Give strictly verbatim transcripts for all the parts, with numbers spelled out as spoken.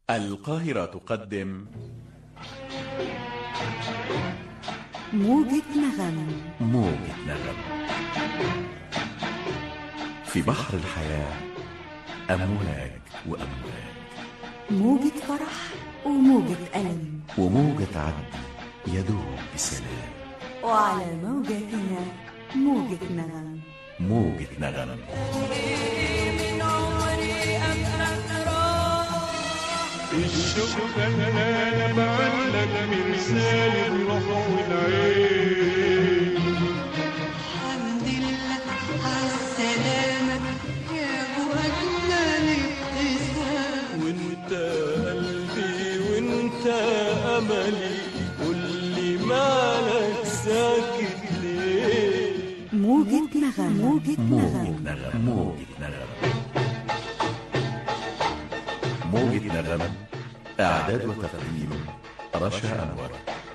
القاهرة تقدم موجة نغم. موجة نغم في بحر الحياة، أمواج وأمواج، موجة فرح وموجة ألم، وموجة عدي يدوب بسلام، وعلى موجتنا موجة نغم. موجة نغم. الشوق خلانا بعلق مرسال الروح والعين. الحمد لله عالسلامة يا ابو اجمل ابتسام. وانت قلبي وانت املي، قولي مالك ساكت ليه؟ موجة نغم. موجة موجة نغم. نغم. موجة نغم. موجة نغم. إعداد وتقديم رشا أنور.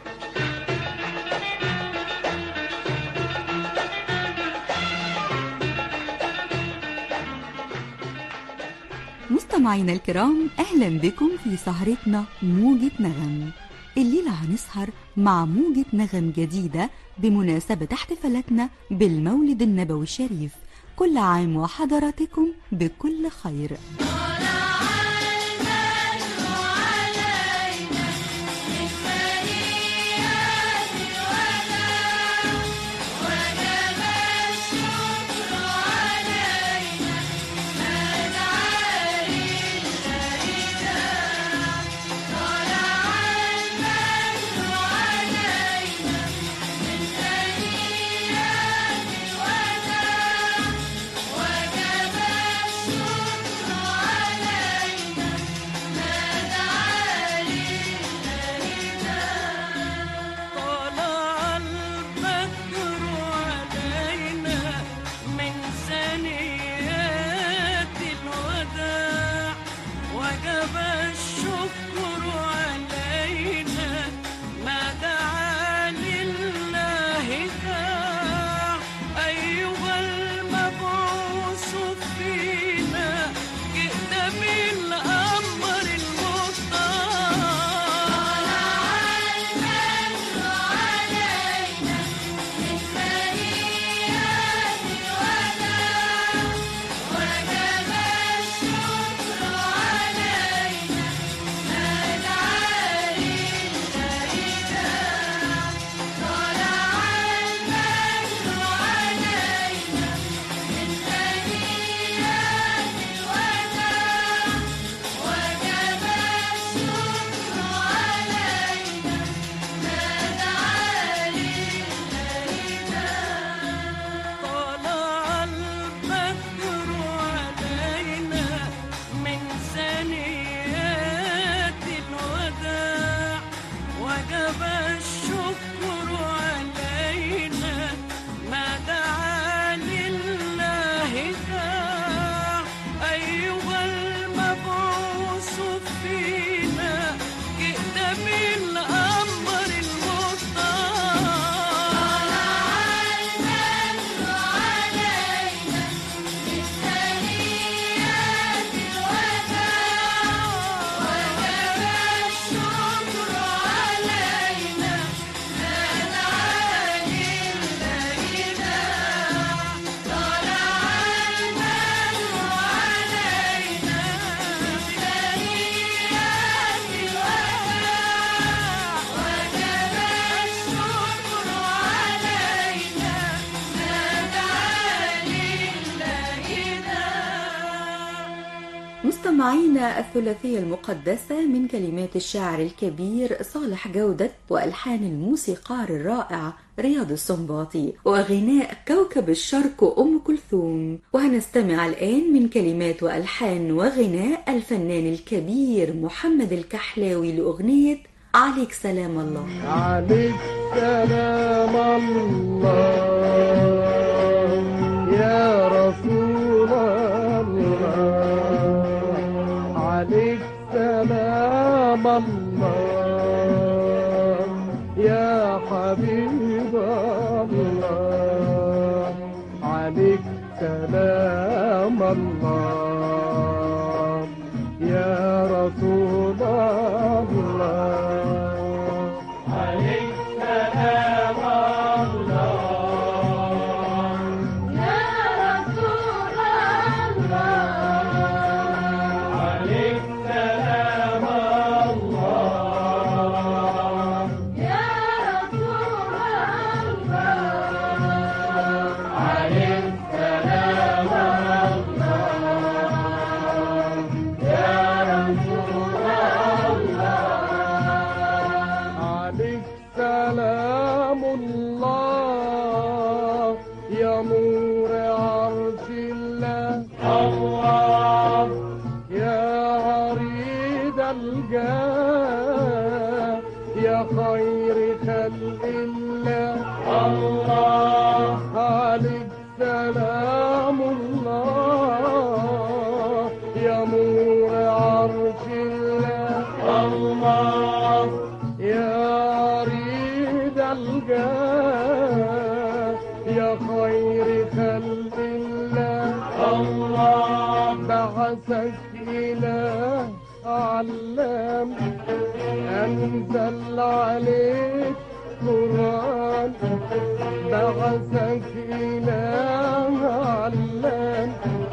مستمعينا الكرام، أهلا بكم في سهرتنا موجة نغم. الليلة هنسهر مع موجة نغم جديدة بمناسبة احتفالاتنا بالمولد النبوي الشريف. كل عام وحضراتكم بكل خير. مستمعينا، الثلاثية المقدسة من كلمات الشاعر الكبير صالح جودة وألحان الموسيقار الرائع رياض السنباطي وغناء كوكب الشرق أم كلثوم. وهنستمع الآن من كلمات وألحان وغناء الفنان الكبير محمد الكحلاوي لأغنية عليك سلام الله. عليك سلام الله يا رسول الله، عليك سلام الله يا حبيب الله، عليك سلام الله يا رسول الله عليك سلام الله يا رسول الله عليك سلام الله يا رسول الله عليك سلام الله يا رسول الله عليك سلام الله يا نور عرش الله الله يا عريض الجاه يا خير خلق الله الله عليك سلام الله يا نور عرش الله الله يا عريض الجاه يا خير خلق الله الله بعثك إله علام أنزل عليك قرآن بعثك إله علام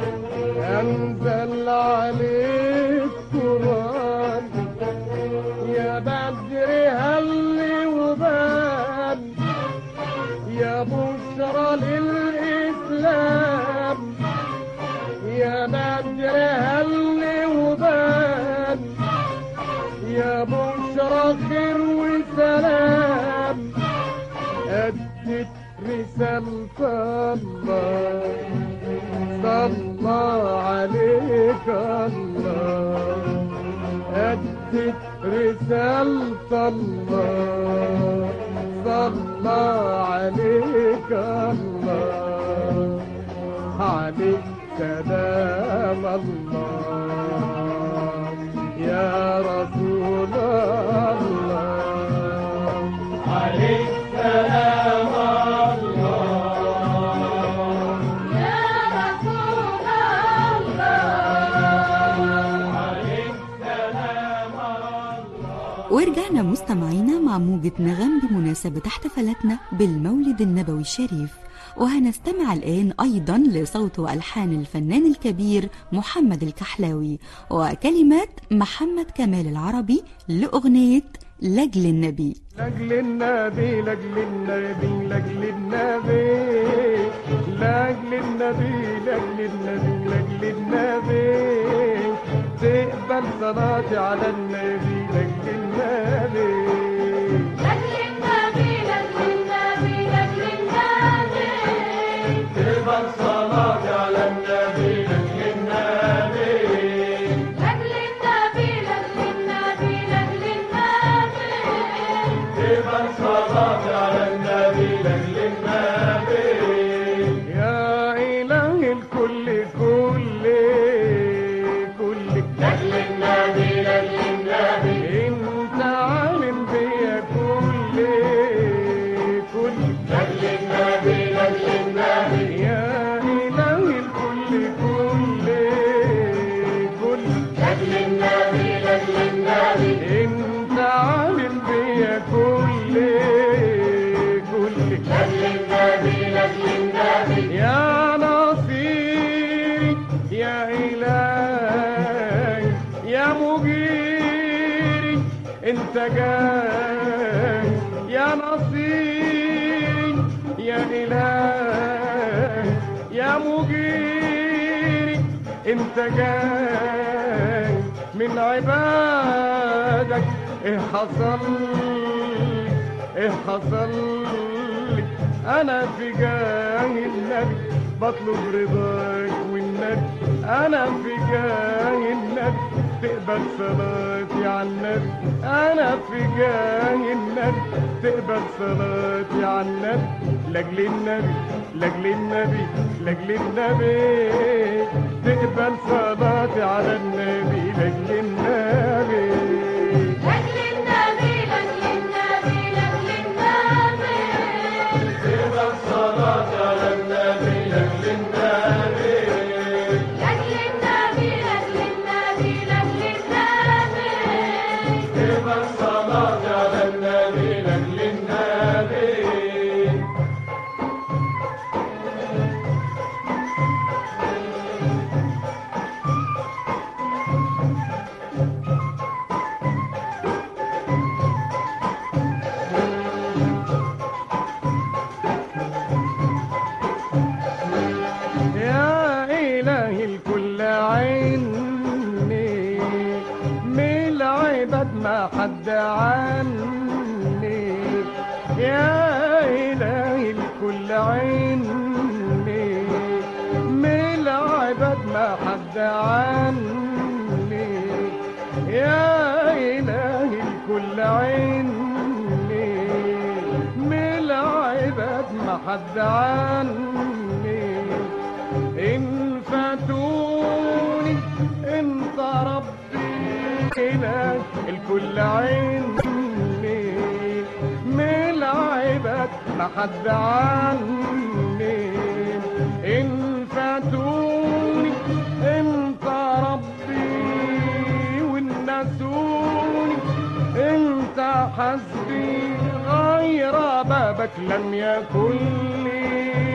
أنزل عليك قرآن يا بدر هل وبان يا بشرى للإسلام يا بدر هل وبان يا بشرى خير وسلام أدت رسالة الله صلى عليك الله أدت رسالة الله صلى عليك الله عليك سلام الله يا رسول الله عليك سلام الله يا رسول الله عليك سلام الله ورجعنا مستمعينا مع موجة نغم بمناسبة احتفالاتنا بالمولد النبوي الشريف، وهنستمع الآن أيضا لصوت وألحان الفنان الكبير محمد الكحلاوي وكلمات محمد كمال العربي لأغنية لجل النبي. لجل النبي لجل النبي لجل النبي لجل النبي لجل النبي لجل النبي تقبل صلاتي على النبي لجل النبي لجل النبي لجل النبي لجل النبي تقبل صلاتي على النبي لجل النبي لجل النبي لجل النبي لجل النبي تقبل صلاتي على النبي لجل النبي يا إله الكل كل كل لجل النبي لجل النبي انت عالم بيا كل كل لجل النبي لجل النبي يا إله الكل كل كل لجل النبي لجل النبي انت عالم بيا كل كل لجل النبي لجل النبي يا نصيري يا إلهي يا مجيري انت جاي يا نصيري يا إلهي يا مجيري انت جاي من عبادك ايه حصل ايه حصل لي انا في جاه النبي بطلب رضاك والنبي انا في جاه النبي تقبل صلاتي على النبي انا في جاه النبي تقبل صلاتي على النبي لاجل النبي لاجل النبي لاجل النبي تقبل صلاتي على النبي لاجل النبي لجل النبي لجل النبي لجل النبي تقبل صلاتي على النبي لجل النبي لجل النبي لجل النبي لجل النبي العباد ما حد عني، يا إلهي الكل عيني، من العباد ما حد عني، يا إلهي الكل عيني، من العباد ما حد عني، إن فاتوني انت ربي إله الكل عيني، من العباد ما حد عني، إن فاتوني انت ربي والنسوني انت حسبي، غير بابك لم يكن لي،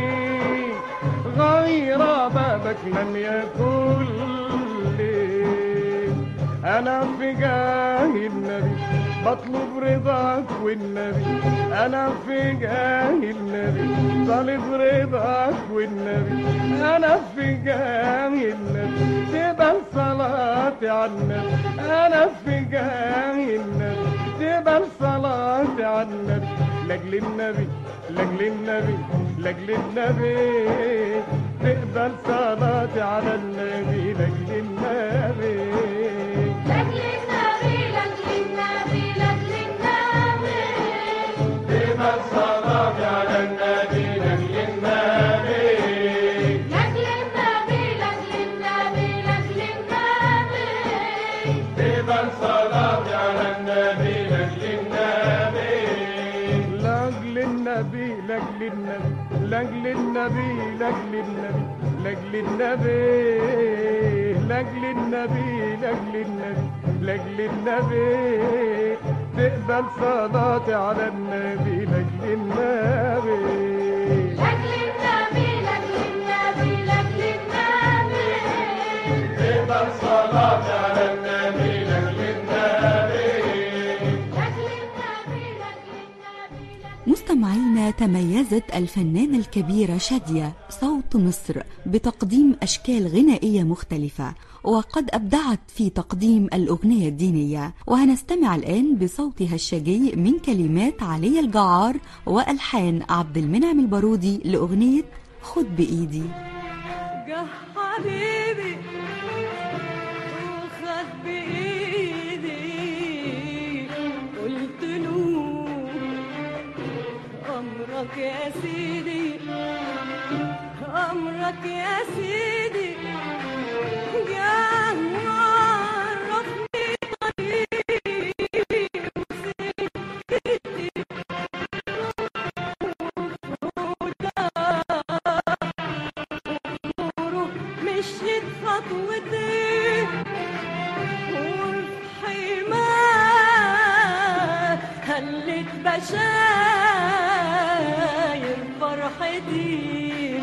غير بابك لم يكن لي، أنا في جاه النبي بطلب رضاك والنبي، أنا في جاه النبي طالب رضاك والنبي، أنا في جاه النبي تقبل صلاتي على النبي، أنا في جاه النبي تقبل صلاتي على النبي، لأجل النبي لأجل النبي لأجل النبي تقبل صلاتي على النبي، لأجل النبي لأجل النبي لأجل النبي لأجل النبي تقبل صلاتي على النبي لأجل النبي، لأجل النبي لأجل النبي لأجل النبي تقبل صلاتي على النبي لأجل النبي، لأجل النبي لأجل النبي لأجل النبي لأجل النبي لأجل النبي لأجل النبي لأجل النبي تقبل صلاتي على النبي، لأجل النبي لأجل النبي لأجل النبي لأجل النبي تقبل صلاتي على النبي لأجل النبي. لأجل النبي لأجل النبي مستمعينا، تميزت الفنانة الكبيرة شادية صوت مصر بتقديم أشكال غنائية مختلفة، وقد أبدعت في تقديم الأغنية الدينية، وهنستمع الآن بصوتها الشجي من كلمات علي الجعار وألحان عبد المنعم البارودي لأغنية خد بإيدي. جه حبيبي وخد بإيدي، قلت له أمرك يا سيدي، أمرك يا سيدي، جه وعرفني طريقي وسكتي مشيت خطوتين وفي حماه خلت بشاير فرحتي،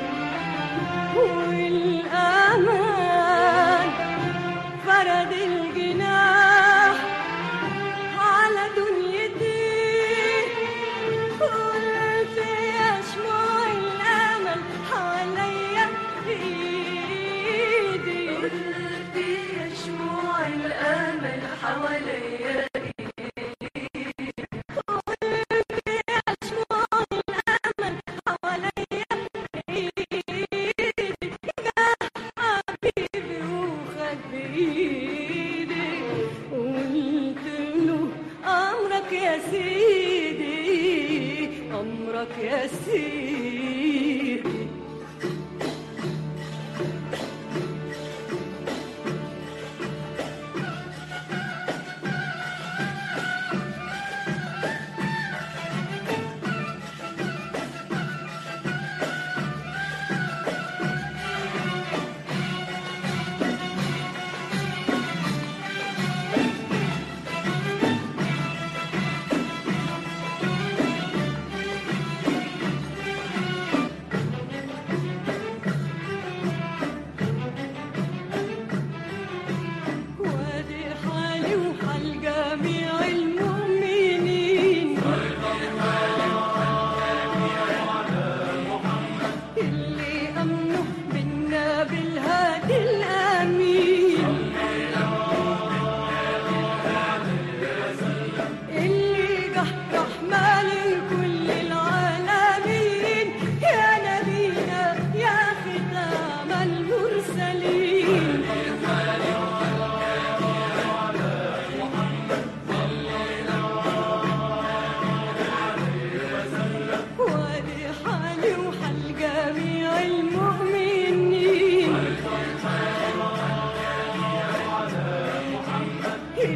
والأمان فرد الجناح على دنيتي، قلت يا شموع الأمل حواليا إيدي، قلت يا شموع الأمل حواليا يا سيدي، أمرك يا سيدي.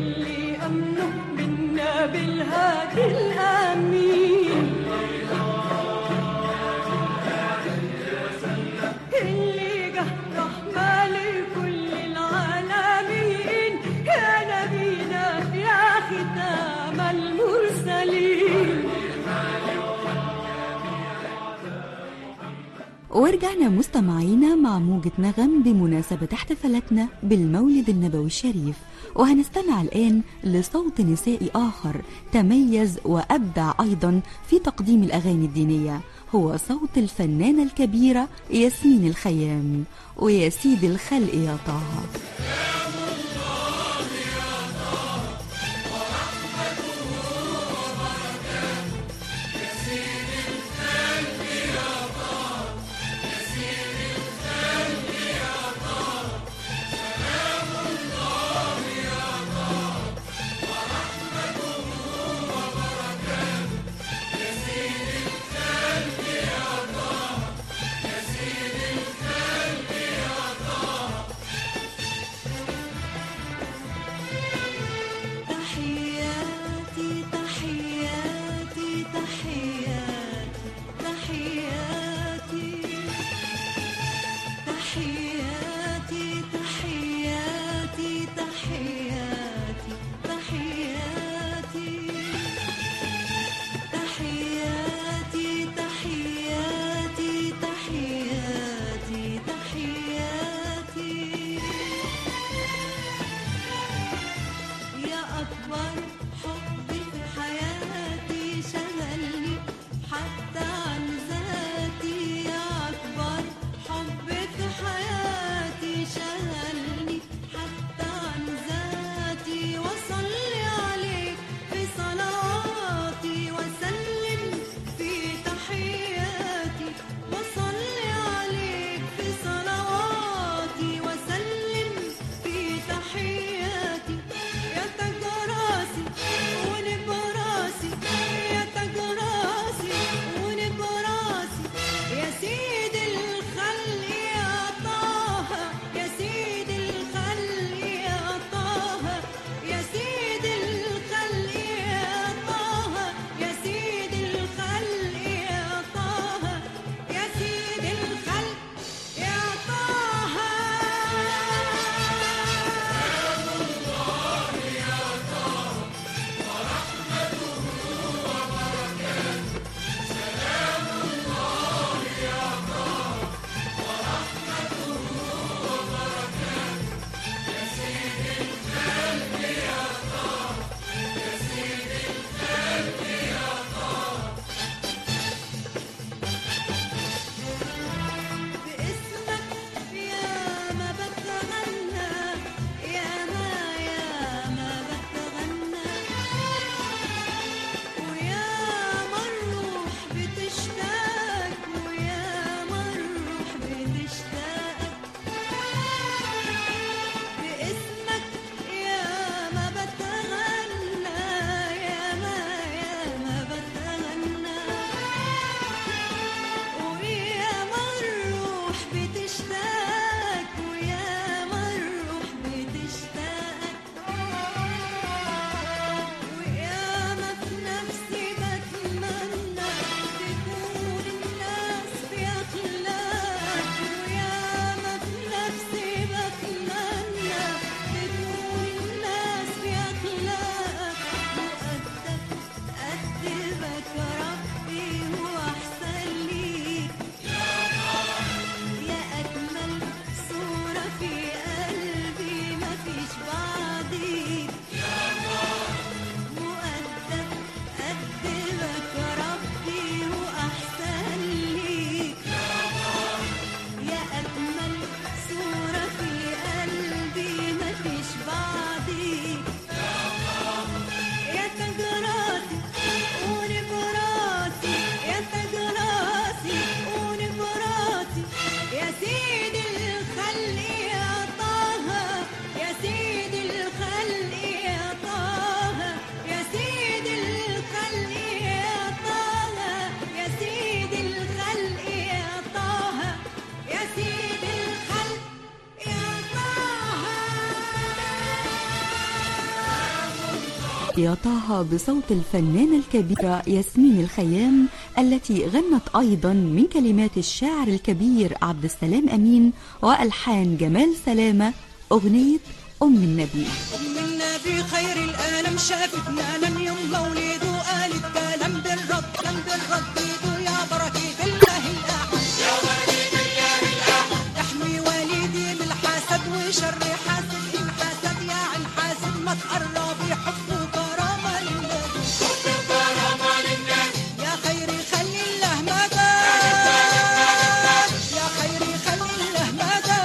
اللي أمنه منا بالهادي الأمين اللي جه رحمة لكل العالمين يا نبينا يا ختام المرسلين. ورجعنا مستمعينا مع موجة نغم بمناسبة احتفالاتنا بالمولد النبوي الشريف، وهنستمع الآن لصوت نسائي آخر تميز وأبدع أيضا في تقديم الأغاني الدينية، هو صوت الفنانة الكبيرة ياسمين الخيام. ويا سيد الخلق يا طه يا طه بصوت الفنانة الكبيرة ياسمين الخيام، التي غنت أيضا من كلمات الشاعر الكبير عبد السلام أمين وألحان جمال سلامة أغنية أم النبي. أم النبي خير العالم شافتنا لم يوم مولده قالت كلام بالرد كلام بالرد يا بركة الله الأحد يا بركة الله الأحد احمي والدي من الحسد وشر حاسد إن حسد يا عن حاسد ما تقربي حب وكرامة للنبي حب وكرامة للنبي يا خير خلي الله مدد يا خير خلي الله مدد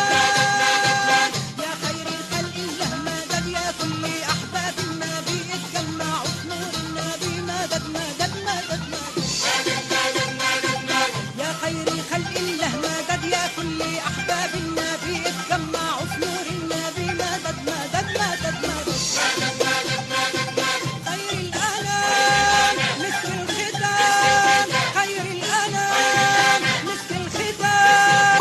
يا خير خلي الله مدد يا كل أحباب النبي اتجمعوا في نور النبي مدد مدد مدد مدد يا خير خلق الله مدد يا كل أحباب النبي اتجمعوا في نور النبي مدد مدد مدد مدد خير الأنام مثل الختام خير الأنام مثل الختام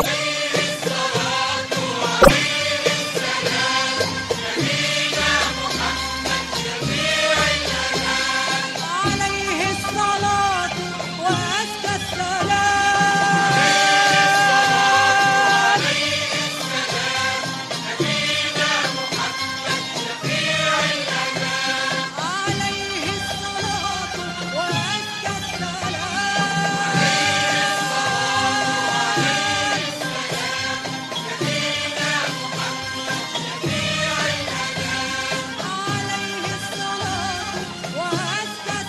عليه الصلاة وأزكى السلام عليه الصلاة وأزكى السلام عليه الصلاة وأزكى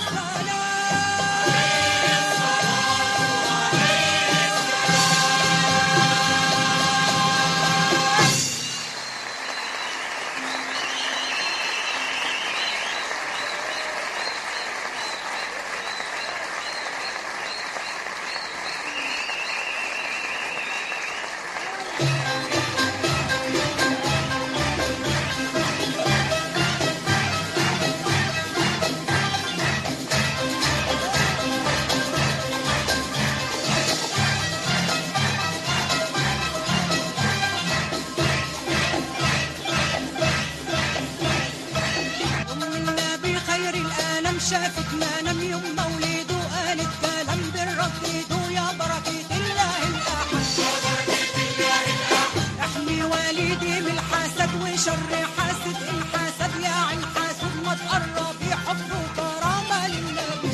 أم النبي خير العالم شافتنا نم يوم مولده قالت كلام بالرصيد يا بركة الله الأحد احمي والدي من الحسد وشر حاسد إن حسد يا عن حاسد ما تقربي حب وكرامة للنبي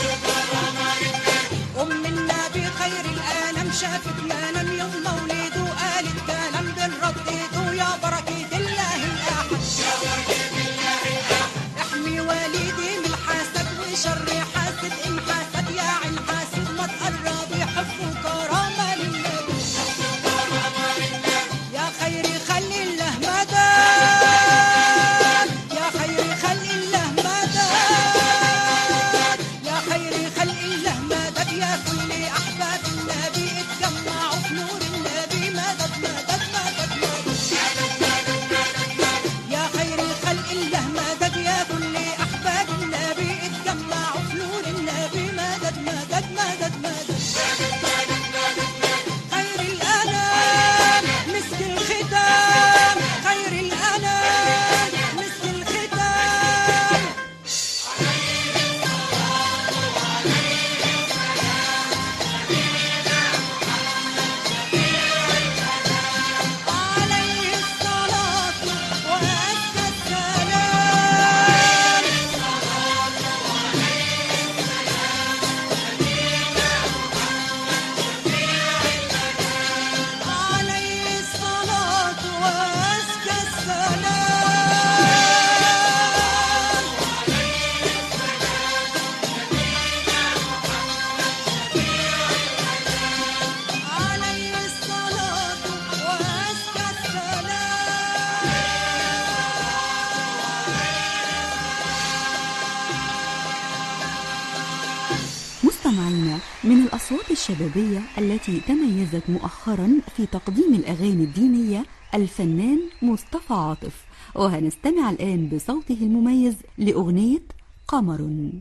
أم النبي خير العالم شافتنا نم يوم مولده قالت كلام بالرصيد يا بركة الله الأحد احمي والدي من الحسد وشر حاسد إن حسد يا عن حاسد ما تقربي حب وكرامة للنبي يا خير خلي الله مدد يا خير خلي الله مدد يا خير خلي الله مدد يا كل أحباب النبي اتجمعوا في نور النبي مدد مدد مدد مدد يا خير خلق الله مدد يا كل أحباب النبي اتجمعوا في نور النبي مدد مدد مدد مدد خير الأنام مسك الختام خير الأنام مسك الختام عليه الصلاة وأزكى السلام عليه الصلاة وأزكى السلام عليه الصلاة وأزكى السلام مستمعينا، من الأصوات الشبابية التي تميزت مؤخرا في تقديم الأغاني الدينية الفنان مصطفى عاطف، وهنستمع الآن بصوته المميز لأغنية قمر.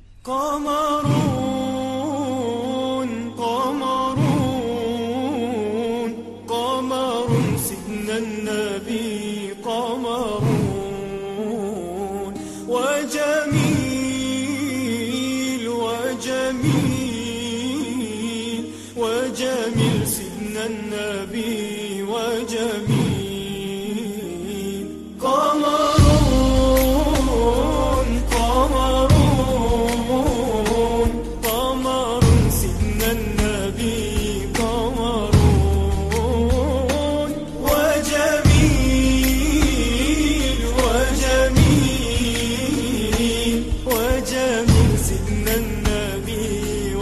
قمرون قمرون قمر سيدنا النبي قمرون وجميل وجميل وجميل سيدنا النبي وجميل قمرون قمرون قمر سيدنا النبي قمرون وجميل وجميل وجميل سيدنا النبي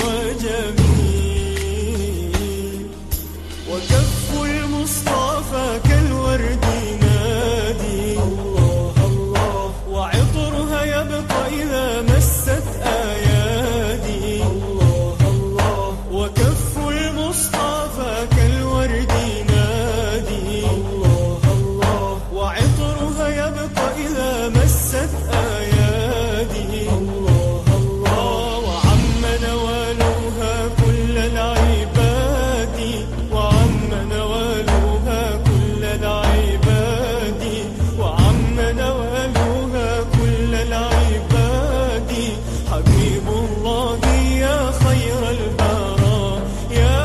وجميل وكف المصطفى كالورد نادي الله الله وعطرها يبقى إذا مست أيادي الله الله وكف المصطفى كالورد نادي الله الله وعطرها يبقى إذا مست أيادي الله الله وعم نوالها كل العباد وعم نوالها كل العباد وعم نوالها كل العباد حبيب الله يا خير البراء يا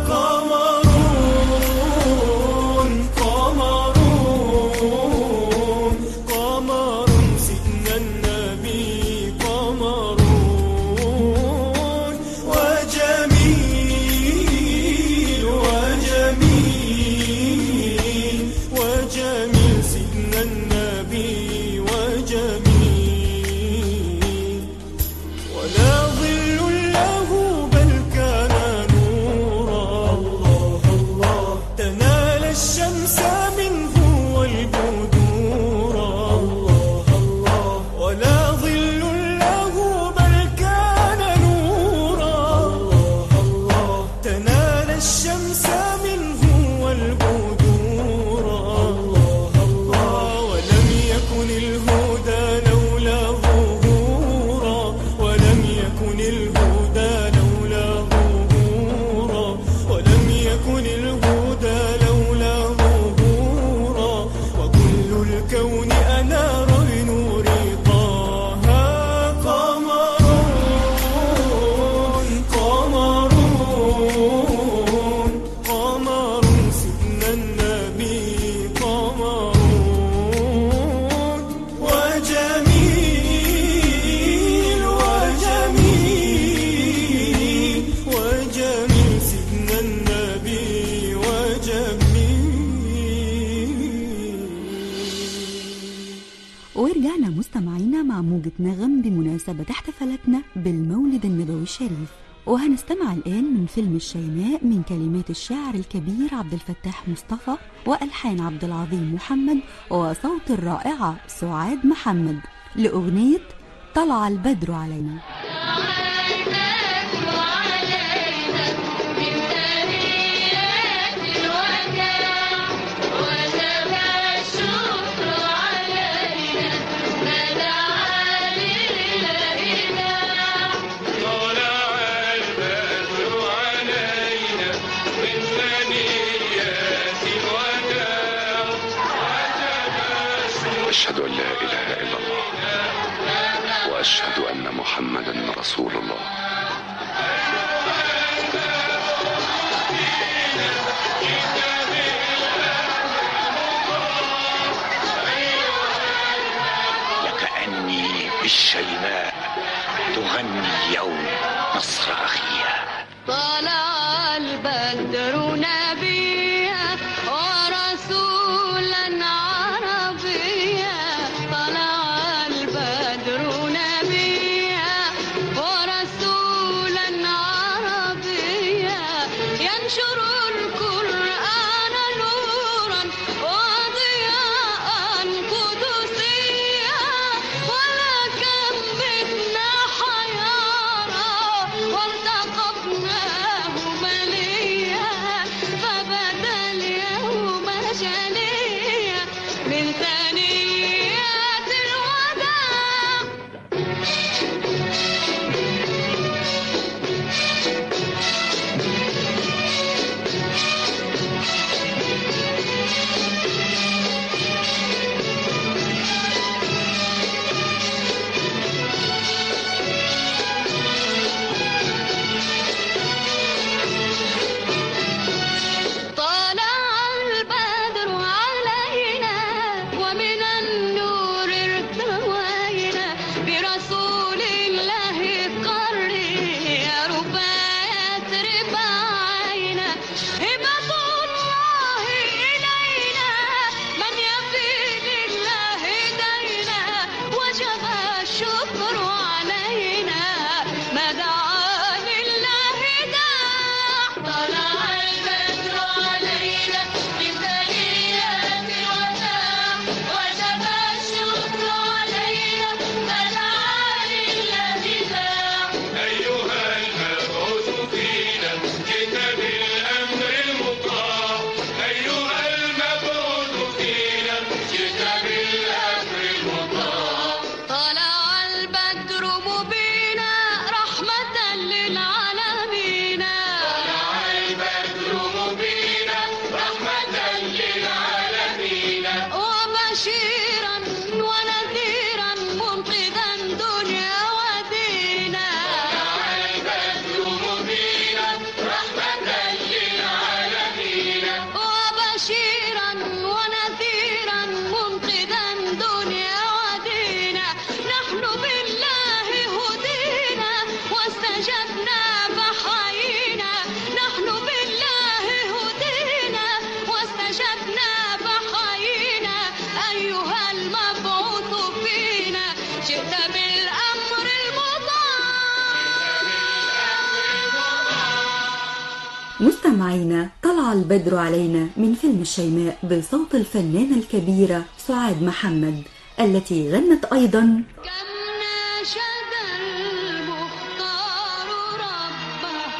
قمرون قمرون قمر سيدنا النبي قمرون وجميل وجميل وجميل سيدنا النبي وجميل ولا ظل له بل كان نورا الله الله تنال الشمس منه والبدور الله الله ولا ظل له بل كان نورا الله الله تنال الشمس منه والبدور الله الله ولم يكن الهدى لولا ظهورا ولم يكن الهدى لولا ظهورا ولم يكن الهدى لولا ظهورا وكل الكون أنار بنور طه قمرون قمرون قمر سيدنا النبي قمرون وجميل وجميل وجميل سيدنا النبي وجميل. ورجعنا مستمعينا مع موجة نغم بمناسبة احتفالاتنا بالمولد النبوي الشريف، وهنستمع الآن من فيلم الشيماء من كلمات الشاعر الكبير عبد الفتاح مصطفى وألحان عبد العظيم محمد وصوت الرائعة سعاد محمد لأغنية طلع البدر علينا. أشهد أن لا إله إلا الله وأشهد أن محمدا رسول الله. لكأني بالشيماء تغني اليوم نصر أخيها. طلع البدر نبيا ورسولا عربيا طلع البدر نبيا ورسولا عربيا ينشر القرآن نورا وضياء قدسيا ولكم بدنا حيارى والتقطناه مليا فبين جئت بالأمر المضاع. مستمعينا، طلع البدر علينا من فيلم الشيماء بصوت الفنانة الكبيرة سعاد محمد التي غنت أيضا كم ناشد المختار ربه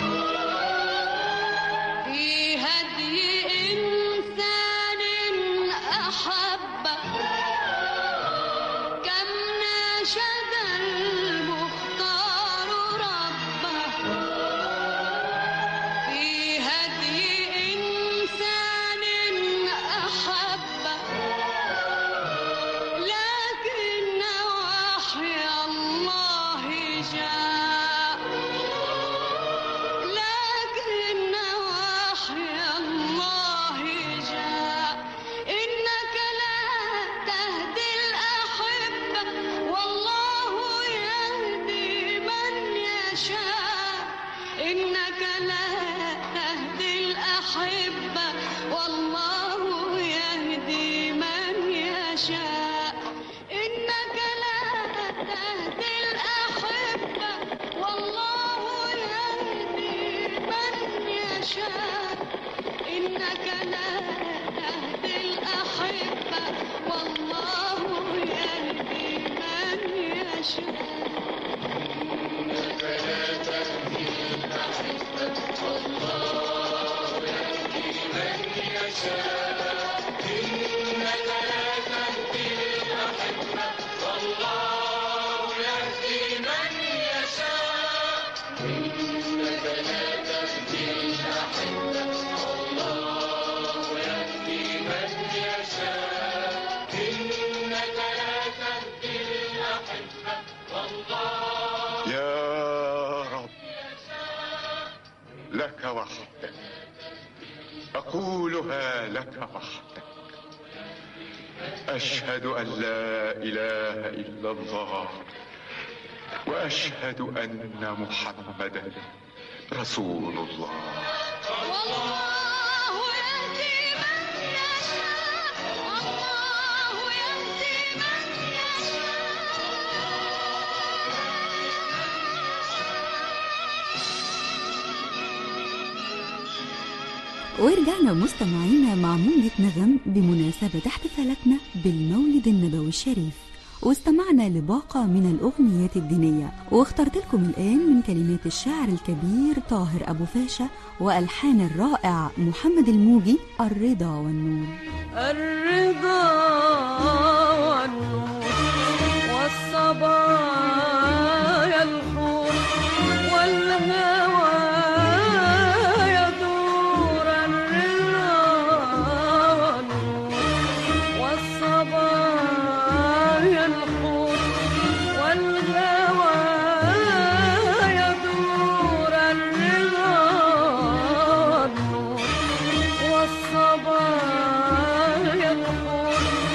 في هدي إنسان أحبه. كم ناشد المختار ربه في هدي إنسان أحبه. لكن وحي الله جاء. لكن وحي الله جاء. إنك لا تهدي الأحبة والله يهدي من يشاء. إنك لا تهدي الأحبة والله يهدي من يشاء. إنك لا تهدي الأحبة والله يهدي من يشاء. إنك لا تهدي الأحبة والله يهدي من يشاء. يا رب لك وحدك أقولها لك وحدك. أشهد أن لا إله إلا الله وأشهد أن محمدا رسول الله. والله يهدي من يشاء. والله يهدي من يشاء. ورجعنا مستمعينا مع موجة نغم بمناسبة احتفالاتنا بالمولد النبوي الشريف، واستمعنا لباقة من الأغنيات الدينية، واخترت لكم الآن من كلمات الشاعر الكبير طاهر أبو فاشا وألحان الرائع محمد الموجي الرضا والنور. الرضا والنور والصبايا الحور والهوى يدور. الرضا والنور والصبايا الحور والهوى يدور. الرضا والنور والصبايا الحور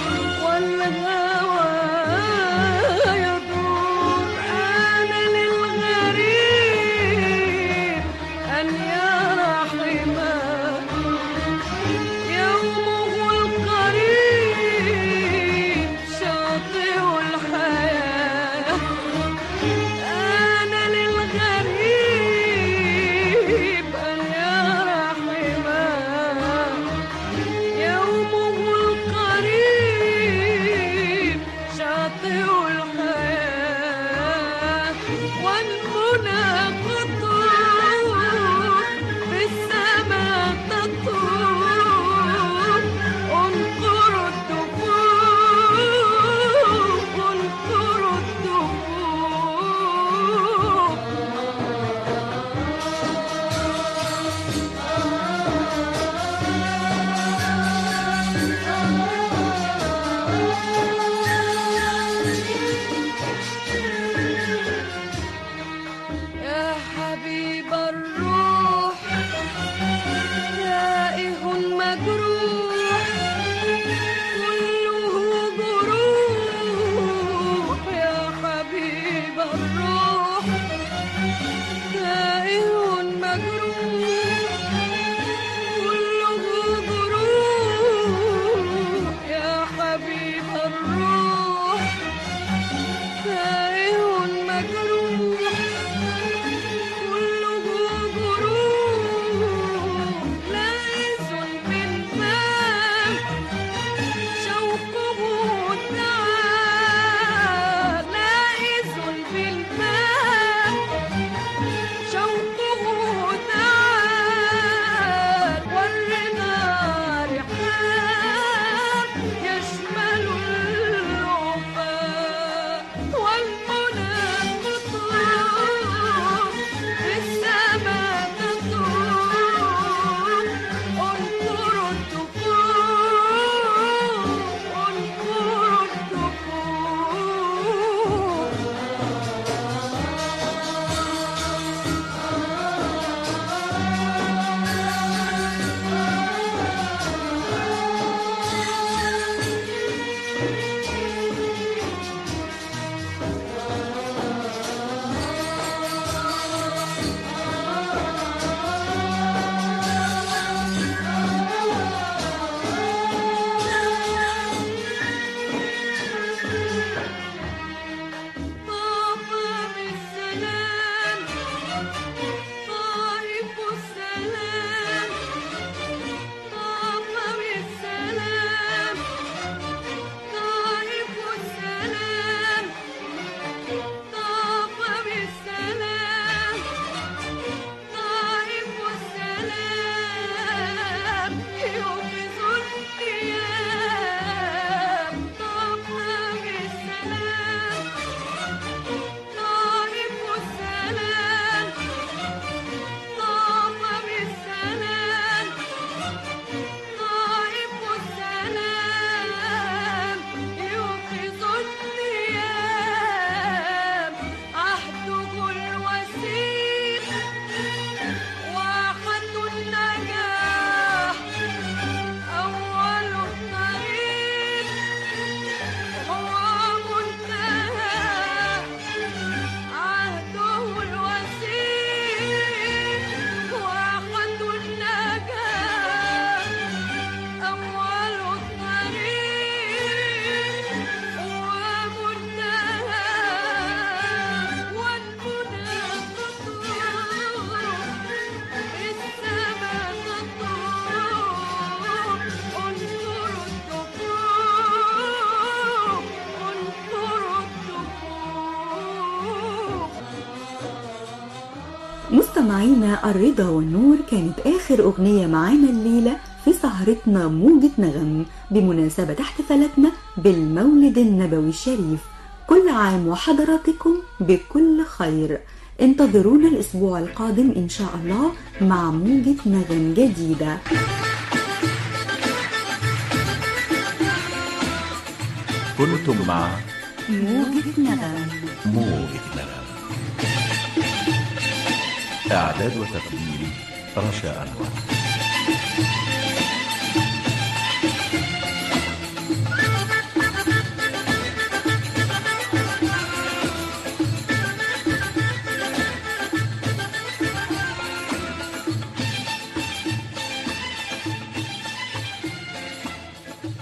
مستمعينا، الرضا والنور كانت آخر أغنية معانا الليلة في سهرتنا موجة نغم بمناسبة احتفالاتنا بالمولد النبوي الشريف. كل عام وحضراتكم بكل خير. انتظرونا الأسبوع القادم إن شاء الله مع موجة نغم جديدة. كنتم مع موجة نغم. موجة نغم. إعداد وتقديم رشا أنور.